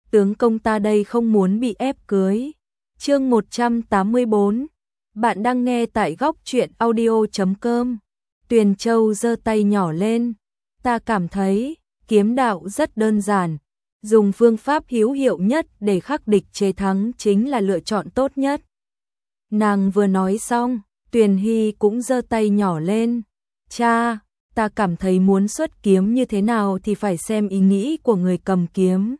tướng công ta đây không muốn bị ép cưới. Chương 184. Bạn đang nghe tại góc truyện audio.com. Tuyền Châu giơ tay nhỏ lên. Ta cảm thấy kiếm đạo rất đơn giản, dùng phương pháp hữu hiệu nhất để khắc địch chế thắng chính là lựa chọn tốt nhất. Nàng vừa nói xong, Tuyền Hy cũng giơ tay nhỏ lên. Cha, ta cảm thấy muốn xuất kiếm như thế nào thì phải xem ý nghĩ của người cầm kiếm.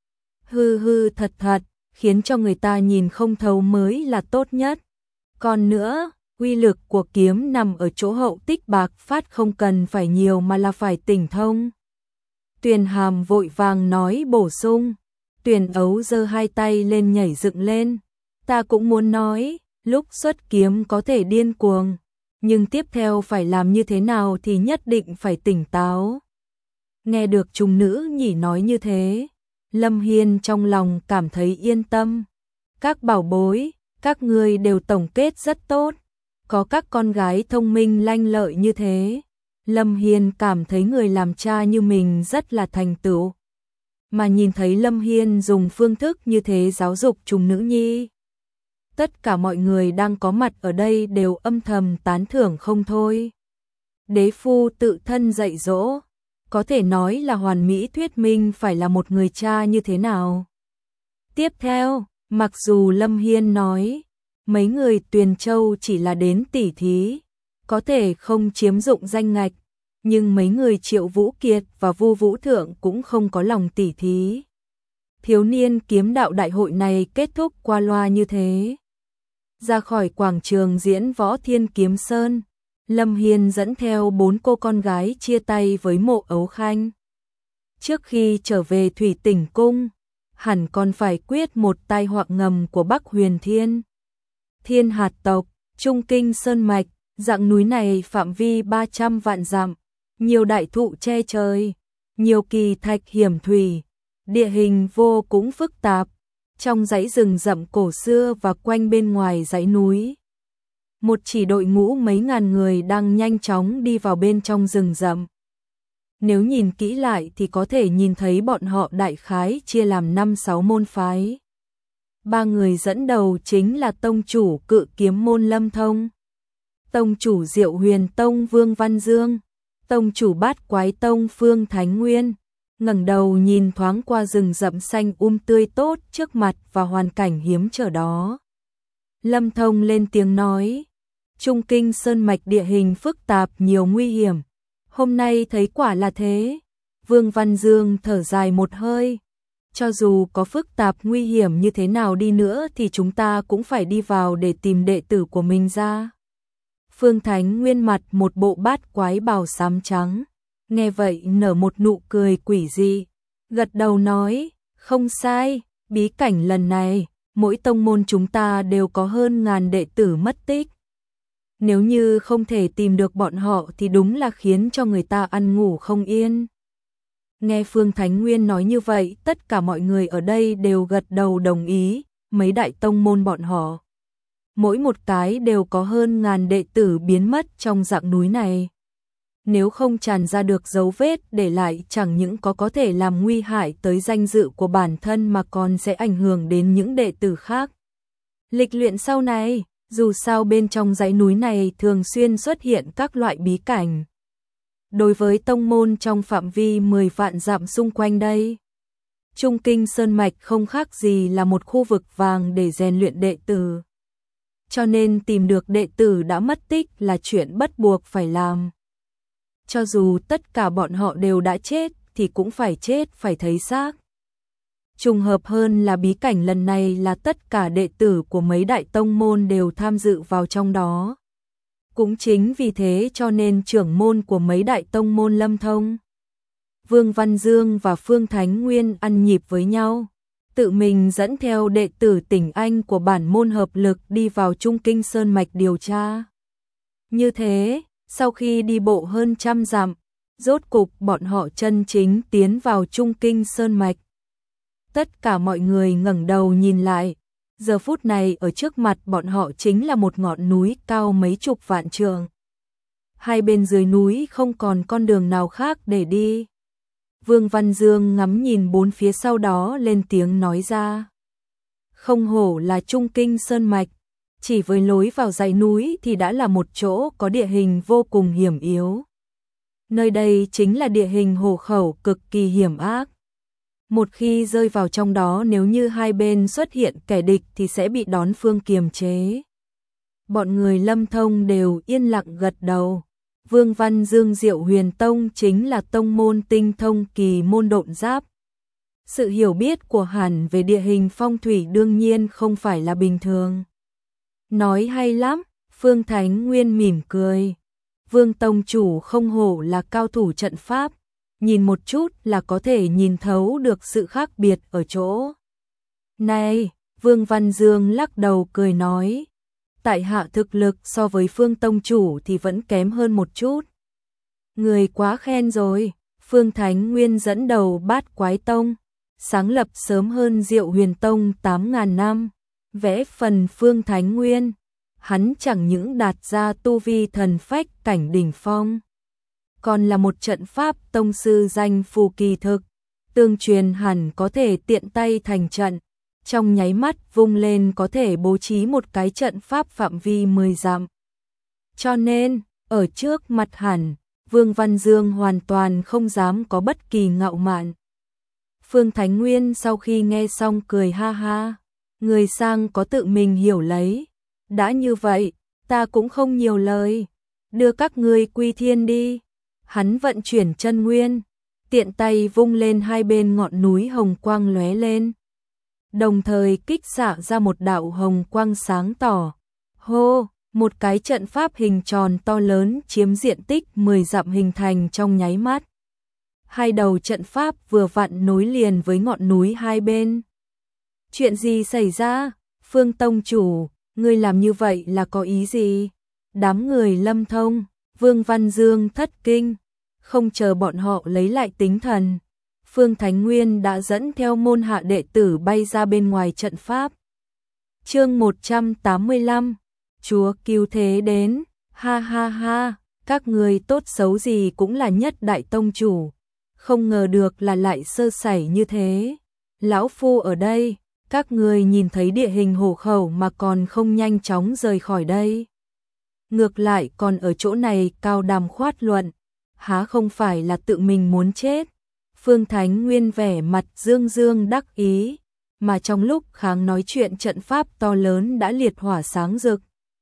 Hư thật thật, khiến cho người ta nhìn không thấu mới là tốt nhất. Còn nữa, uy lực của kiếm nằm ở chỗ hậu tích bạc phát, không cần phải nhiều mà là phải tỉnh thông. Tuyền Hàm vội vàng nói bổ sung. Tuyền Ấu giơ hai tay lên nhảy dựng lên. Ta cũng muốn nói, lúc xuất kiếm có thể điên cuồng, nhưng tiếp theo phải làm như thế nào thì nhất định phải tỉnh táo. Nghe được trung nữ nhỉ nói như thế, Lâm Hiên trong lòng cảm thấy yên tâm. Các bảo bối, các ngươi đều tổng kết rất tốt, có các con gái thông minh lanh lợi như thế. Lâm Hiên cảm thấy người làm cha như mình rất là thành tựu. Mà nhìn thấy Lâm Hiên dùng phương thức như thế giáo dục trùng nữ nhi, tất cả mọi người đang có mặt ở đây đều âm thầm tán thưởng không thôi. Đế phu tự thân dạy dỗ, có thể nói là hoàn mỹ thuyết minh phải là một người cha như thế nào. Tiếp theo, mặc dù Lâm Hiên nói, mấy người Tuyền Châu chỉ là đến tỉ thí, có thể không chiếm dụng danh ngạch, nhưng mấy người Triệu Vũ Kiệt và Vu Vũ Thượng cũng không có lòng tỉ thí. Thiếu niên kiếm đạo đại hội này kết thúc qua loa như thế. Ra khỏi quảng trường diễn võ Thiên Kiếm Sơn, Lâm Hiên dẫn theo 4 cô con gái chia tay với Mộ Ấu Khanh. Trước khi trở về Thủy Tỉnh Cung, hẳn còn phải quyết một tai họa ngầm của Bắc Huyền Thiên. Thiên Hạt tộc, Trung Kinh Sơn Mạch, dạng núi này phạm vi 300 vạn dặm, nhiều đại thụ che trời, nhiều kỳ thạch hiểm thủy, địa hình vô cùng phức tạp, trong dãy rừng rậm cổ xưa và quanh bên ngoài dãy núi. Một chỉ đội ngũ mấy ngàn người đang nhanh chóng đi vào bên trong rừng rậm. Nếu nhìn kỹ lại thì có thể nhìn thấy bọn họ đại khái chia làm 5-6 môn phái. 3 người dẫn đầu chính là tông chủ Cự Kiếm môn Lâm Thông, tông chủ Diệu Huyền tông Vương Văn Dương, tông chủ Bát Quái tông Phương Thánh Nguyên. Ngẩng đầu nhìn thoáng qua rừng rậm xanh tươi tốt trước mặt và hoàn cảnh hiếm trở đó, Lâm Thông lên tiếng nói, Trung Kinh Sơn Mạch địa hình phức tạp nhiều nguy hiểm, hôm nay thấy quả là thế. Vương Văn Dương thở dài một hơi, cho dù có phức tạp nguy hiểm như thế nào đi nữa thì chúng ta cũng phải đi vào để tìm đệ tử của mình ra. Phương Thánh Nguyên mặt một bộ bát quái bào xám trắng, nghe vậy nở một nụ cười quỷ dị, gật đầu nói, không sai, bí cảnh lần này, mỗi tông môn chúng ta đều có hơn ngàn đệ tử mất tích. Nếu như không thể tìm được bọn họ thì đúng là khiến cho người ta ăn ngủ không yên. Nghe Phương Thánh Nguyên nói như vậy, tất cả mọi người ở đây đều gật đầu đồng ý, mấy đại tông môn bọn họ, mỗi một cái đều có hơn ngàn đệ tử biến mất trong dạng núi này. Nếu không tràn ra được dấu vết để lại, chẳng những có thể làm nguy hại tới danh dự của bản thân mà còn sẽ ảnh hưởng đến những đệ tử khác lịch luyện sau này. Dù sao bên trong dãy núi này thường xuyên xuất hiện các loại bí cảnh. Đối với tông môn trong phạm vi 10 vạn dặm xung quanh đây, Trung Kinh Sơn Mạch không khác gì là một khu vực vàng để rèn luyện đệ tử. Cho nên tìm được đệ tử đã mất tích là chuyện bắt buộc phải làm. Cho dù tất cả bọn họ đều đã chết thì cũng phải chết phải thấy xác. Trùng hợp hơn là bí cảnh lần này là tất cả đệ tử của mấy đại tông môn đều tham dự vào trong đó. Cũng chính vì thế cho nên trưởng môn của mấy đại tông môn Lâm Thông, Vương Văn Dương và Phương Thánh Nguyên ăn nhịp với nhau, tự mình dẫn theo đệ tử Tỉnh Anh của bản môn hợp lực đi vào Trung Kinh Sơn Mạch điều tra. Như thế, sau khi đi bộ hơn 100 dặm, rốt cục bọn họ chân chính tiến vào Trung Kinh Sơn Mạch. Tất cả mọi người ngẩng đầu nhìn lại, giờ phút này ở trước mặt bọn họ chính là một ngọn núi cao mấy chục vạn trượng. Hai bên dưới núi không còn con đường nào khác để đi. Vương Văn Dương ngắm nhìn bốn phía sau đó lên tiếng nói ra. Không hổ là Trung Kinh Sơn Mạch, chỉ với lối vào dãy núi thì đã là một chỗ có địa hình vô cùng hiểm yếu. Nơi đây chính là địa hình hồ khẩu cực kỳ hiểm ác. Một khi rơi vào trong đó, nếu như hai bên xuất hiện kẻ địch thì sẽ bị đón phương kiềm chế. Bọn người Lâm Thông đều yên lặng gật đầu. Vương Văn Dương Diệu Huyền Tông chính là tông môn tinh thông kỳ môn độn giáp. Sự hiểu biết của hắn về địa hình phong thủy đương nhiên không phải là bình thường. Nói hay lắm, Phương Thánh Nguyên mỉm cười. Vương Tông chủ không hổ là cao thủ trận pháp, nhìn một chút là có thể nhìn thấu được sự khác biệt ở chỗ. Này, Vương Văn Dương lắc đầu cười nói, tại hạ thực lực so với Phương Tông chủ thì vẫn kém hơn một chút. Người quá khen rồi. Phương Thánh Nguyên dẫn đầu Bát Quái Tông, sáng lập sớm hơn Diệu Huyền Tông 8.000 năm. Vẽ phần Phương Thánh Nguyên, hắn chẳng những đạt ra tu vi thần phách cảnh đỉnh phong, còn là một trận pháp tông sư danh phù kỳ thực, tương truyền hẳn có thể tiện tay thành trận, trong nháy mắt vung lên có thể bố trí một cái trận pháp phạm vi 10 dặm. Cho nên, ở trước mặt hẳn, Vương Văn Dương hoàn toàn không dám có bất kỳ ngạo mạn. Phương Thánh Nguyên sau khi nghe xong cười ha ha, người sang có tự mình hiểu lấy. Đã như vậy, ta cũng không nhiều lời, đưa các ngươi quy thiên đi. Hắn vận chuyển chân nguyên, tiện tay vung lên, hai bên ngọn núi hồng quang lóe lên, đồng thời kích xạ ra một đạo hồng quang sáng tỏ. Hô, một cái trận pháp hình tròn to lớn chiếm diện tích 10 dặm hình thành trong nháy mắt. Hai đầu trận pháp vừa vặn nối liền với ngọn núi hai bên. Chuyện gì xảy ra? Phương Tông chủ, ngươi làm như vậy là có ý gì? Đám người Lâm Thông, Vương Văn Dương thất kinh, không chờ bọn họ lấy lại tinh thần. Phương Thánh Nguyên đã dẫn theo môn hạ đệ tử bay ra bên ngoài trận pháp. Chương 185, Chúa cứu thế đến, ha ha ha, các người tốt xấu gì cũng là nhất đại tông chủ, không ngờ được là lại sơ sẩy như thế. Lão phu ở đây, các người nhìn thấy địa hình hồ khẩu mà còn không nhanh chóng rời khỏi đây. Ngược lại còn ở chỗ này cao đàm khoát luận, há không phải là tự mình muốn chết. Phương Thánh Nguyên vẻ mặt dương dương đắc ý, mà trong lúc kháng nói chuyện trận pháp to lớn đã liệt hỏa sáng rực.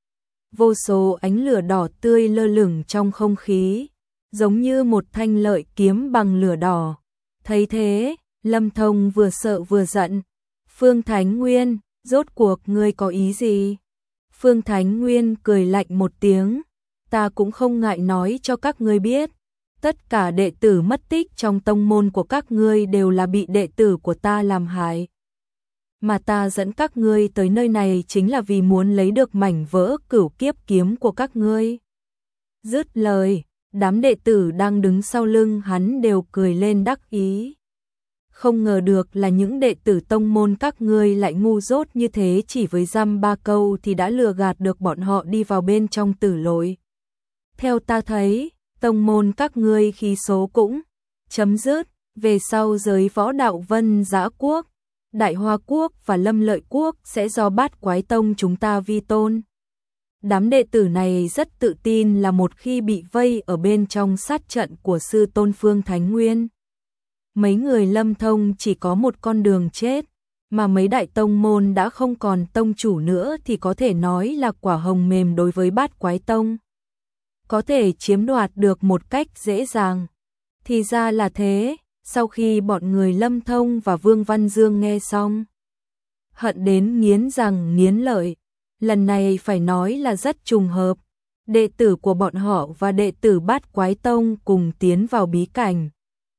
Vô số ánh lửa đỏ tươi lơ lửng trong không khí, giống như một thanh lợi kiếm bằng lửa đỏ. Thấy thế, Lâm Thông vừa sợ vừa giận. Phương Thánh Nguyên, rốt cuộc ngươi có ý gì? Phương Thánh Nguyên cười lạnh một tiếng, ta cũng không ngại nói cho các ngươi biết. Tất cả đệ tử mất tích trong tông môn của các ngươi đều là bị đệ tử của ta làm hại. Mà ta dẫn các ngươi tới nơi này chính là vì muốn lấy được mảnh vỡ cửu kiếp kiếm của các ngươi. Dứt lời, đám đệ tử đang đứng sau lưng hắn đều cười lên đắc ý. Không ngờ được là những đệ tử tông môn các ngươi lại ngu dốt như thế, chỉ với dăm ba câu thì đã lừa gạt được bọn họ đi vào bên trong tử lối. Theo ta thấy, tông môn các ngươi khí số cũng chấm dứt, về sau giới võ đạo Vân Dã Quốc, Đại Hoa Quốc và Lâm Lợi Quốc sẽ do Bát Quái Tông chúng ta vi tôn. Đám đệ tử này rất tự tin là một khi bị vây ở bên trong sát trận của sư tôn Phương Thánh Nguyên, mấy người Lâm Thông chỉ có một con đường chết, mà mấy đại tông môn đã không còn tông chủ nữa thì có thể nói là quả hồng mềm đối với Bát Quái Tông. Có thể chiếm đoạt được một cách dễ dàng. Thì ra là thế, sau khi bọn người Lâm Thông và Vương Văn Dương nghe xong, hận đến nghiến răng nghiến lợi. Lần này phải nói là rất trùng hợp, đệ tử của bọn họ và đệ tử Bát Quái Tông cùng tiến vào bí cảnh.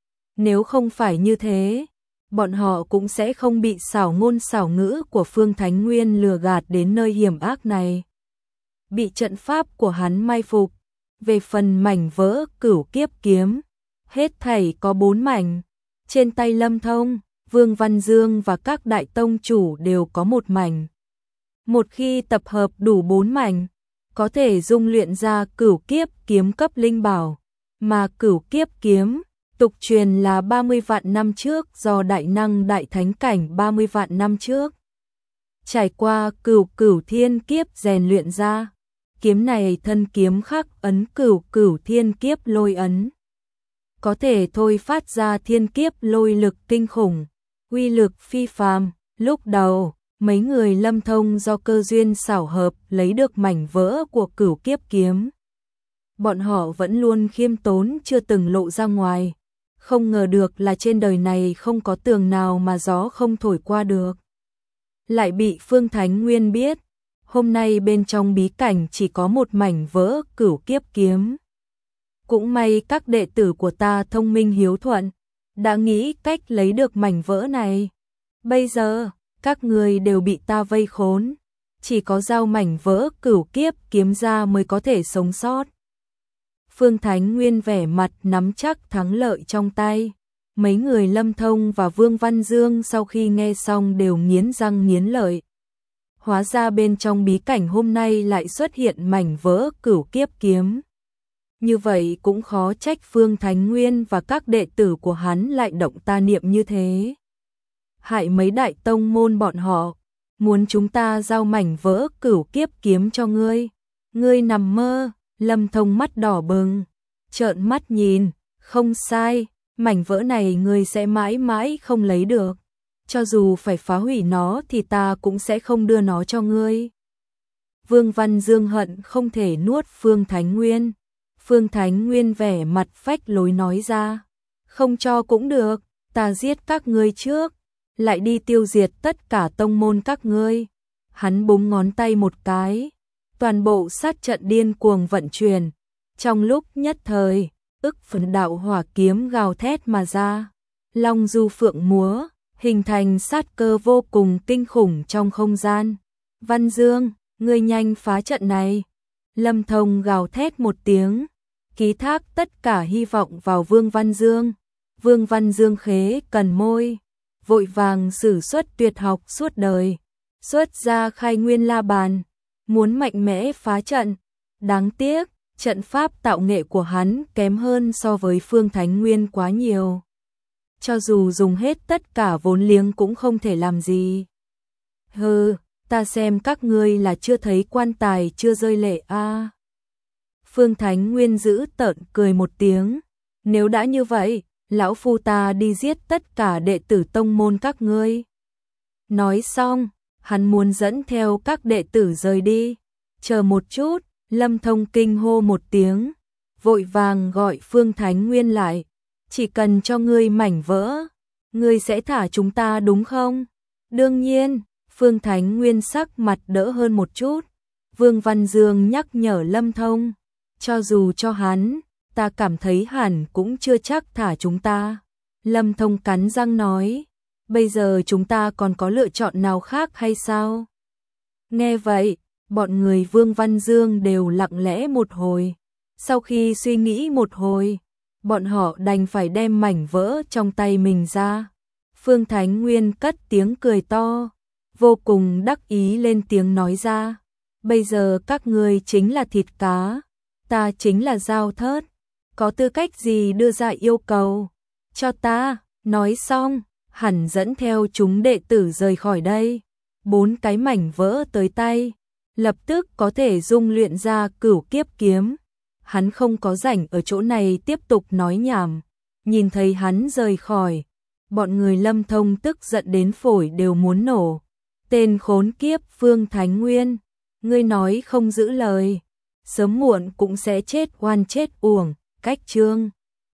Nếu không phải như thế, bọn họ cũng sẽ không bị xảo ngôn xảo ngữ của Phương Thánh Nguyên lừa gạt đến nơi hiểm ác này. Bị trận pháp của hắn mai phục. Về phần mảnh vỡ cửu kiếp kiếm, hết thảy có 4 mảnh. Trên tay Lâm Thông, Vương Văn Dương và các đại tông chủ đều có một mảnh. Một khi tập hợp đủ 4 mảnh, có thể dung luyện ra cửu kiếp kiếm cấp linh bảo. Mà cửu kiếp kiếm, Tục truyền là 30 vạn năm trước do đại năng đại thánh cảnh 30 vạn năm trước. Trải qua cửu thiên kiếp rèn luyện ra. Kiếm này thân kiếm khắc ấn cửu thiên kiếp lôi ấn. Có thể thôi phát ra thiên kiếp lôi lực kinh khủng, uy lực phi phàm. Lúc đầu, mấy người Lâm Thông do cơ duyên xảo hợp lấy được mảnh vỡ của cửu kiếp kiếm. Bọn họ vẫn luôn khiêm tốn chưa từng lộ ra ngoài. Không ngờ được là trên đời này không có tường nào mà gió không thổi qua được. Lại bị Phương Thánh Nguyên biết, hôm nay bên trong bí cảnh chỉ có một mảnh vỡ cửu kiếp kiếm. Cũng may các đệ tử của ta thông minh hiếu thuận, đã nghĩ cách lấy được mảnh vỡ này. Bây giờ, các người đều bị ta vây khốn, chỉ có giao mảnh vỡ cửu kiếp kiếm ra mới có thể sống sót. Phương Thánh Nguyên vẻ mặt nắm chắc thắng lợi trong tay. Mấy người Lâm Thông và Vương Văn Dương sau khi nghe xong đều nghiến răng nghiến lợi. Hóa ra bên trong bí cảnh hôm nay lại xuất hiện mảnh vỡ cửu kiếp kiếm. Như vậy cũng khó trách Phương Thánh Nguyên và các đệ tử của hắn lại động ta niệm như thế. Hại mấy đại tông môn bọn họ, muốn chúng ta giao mảnh vỡ cửu kiếp kiếm cho ngươi. Ngươi nằm mơ. Lâm Thông mắt đỏ bừng, trợn mắt nhìn, không sai, mảnh vỡ này ngươi sẽ mãi mãi không lấy được. Cho dù phải phá hủy nó thì ta cũng sẽ không đưa nó cho ngươi. Vương Văn Dương hận không thể nuốt Phương Thánh Nguyên. Phương Thánh Nguyên vẻ mặt phách lối nói ra, không cho cũng được, ta giết các ngươi trước, lại đi tiêu diệt tất cả tông môn các ngươi. Hắn búng ngón tay một cái. Toàn bộ sát trận điên cuồng vận chuyển, trong lúc nhất thời, ức phần đạo hỏa kiếm gào thét mà ra, long du phượng múa, hình thành sát cơ vô cùng kinh khủng trong không gian. Văn Dương, ngươi nhanh phá trận này. Lâm Thông gào thét một tiếng, ký thác tất cả hy vọng vào Vương Văn Dương. Vương Văn Dương khế cần môi, vội vàng sử xuất tuyệt học suốt đời, xuất ra Khai Nguyên La Bàn. Muốn mạnh mẽ phá trận, đáng tiếc, trận pháp tạo nghệ của hắn kém hơn so với Phương Thánh Nguyên quá nhiều. Cho dù dùng hết tất cả vốn liếng cũng không thể làm gì. Hừ, ta xem các ngươi là chưa thấy quan tài chưa rơi lệ a. Phương Thánh Nguyên giữ tợn cười một tiếng, nếu đã như vậy, lão phu ta đi giết tất cả đệ tử tông môn các ngươi. Nói xong, hắn muốn dẫn theo các đệ tử rời đi. Chờ một chút, Lâm Thông kinh hô một tiếng, vội vàng gọi Phương Thánh Nguyên lại. Chỉ cần cho ngươi mảnh vỡ, ngươi sẽ thả chúng ta đúng không? Đương nhiên, Phương Thánh Nguyên sắc mặt đỡ hơn một chút. Vương Văn Dương nhắc nhở Lâm Thông, cho dù cho hắn, ta cảm thấy hẳn cũng chưa chắc thả chúng ta. Lâm Thông cắn răng nói, bây giờ chúng ta còn có lựa chọn nào khác hay sao? Nghe vậy, bọn người Vương Văn Dương đều lặng lẽ một hồi. Sau khi suy nghĩ một hồi, bọn họ đành phải đem mảnh vỡ trong tay mình ra. Phương Thánh Nguyên cất tiếng cười to, vô cùng đắc ý lên tiếng nói ra. Bây giờ các ngươi chính là thịt cá, ta chính là dao thớt. Có tư cách gì đưa ra yêu cầu? Cho ta, nói xong, hẳn dẫn theo chúng đệ tử rời khỏi đây. 4 cái mảnh vỡ tới tay, lập tức có thể dung luyện ra cửu kiếp kiếm. Hắn không có rảnh ở chỗ này tiếp tục nói nhảm. Nhìn thấy hắn rời khỏi, bọn người Lâm Thông tức giận đến phổi đều muốn nổ. Tên khốn kiếp Phương Thánh Nguyên, ngươi nói không giữ lời, sớm muộn cũng sẽ chết oan chết uổng. Cách chương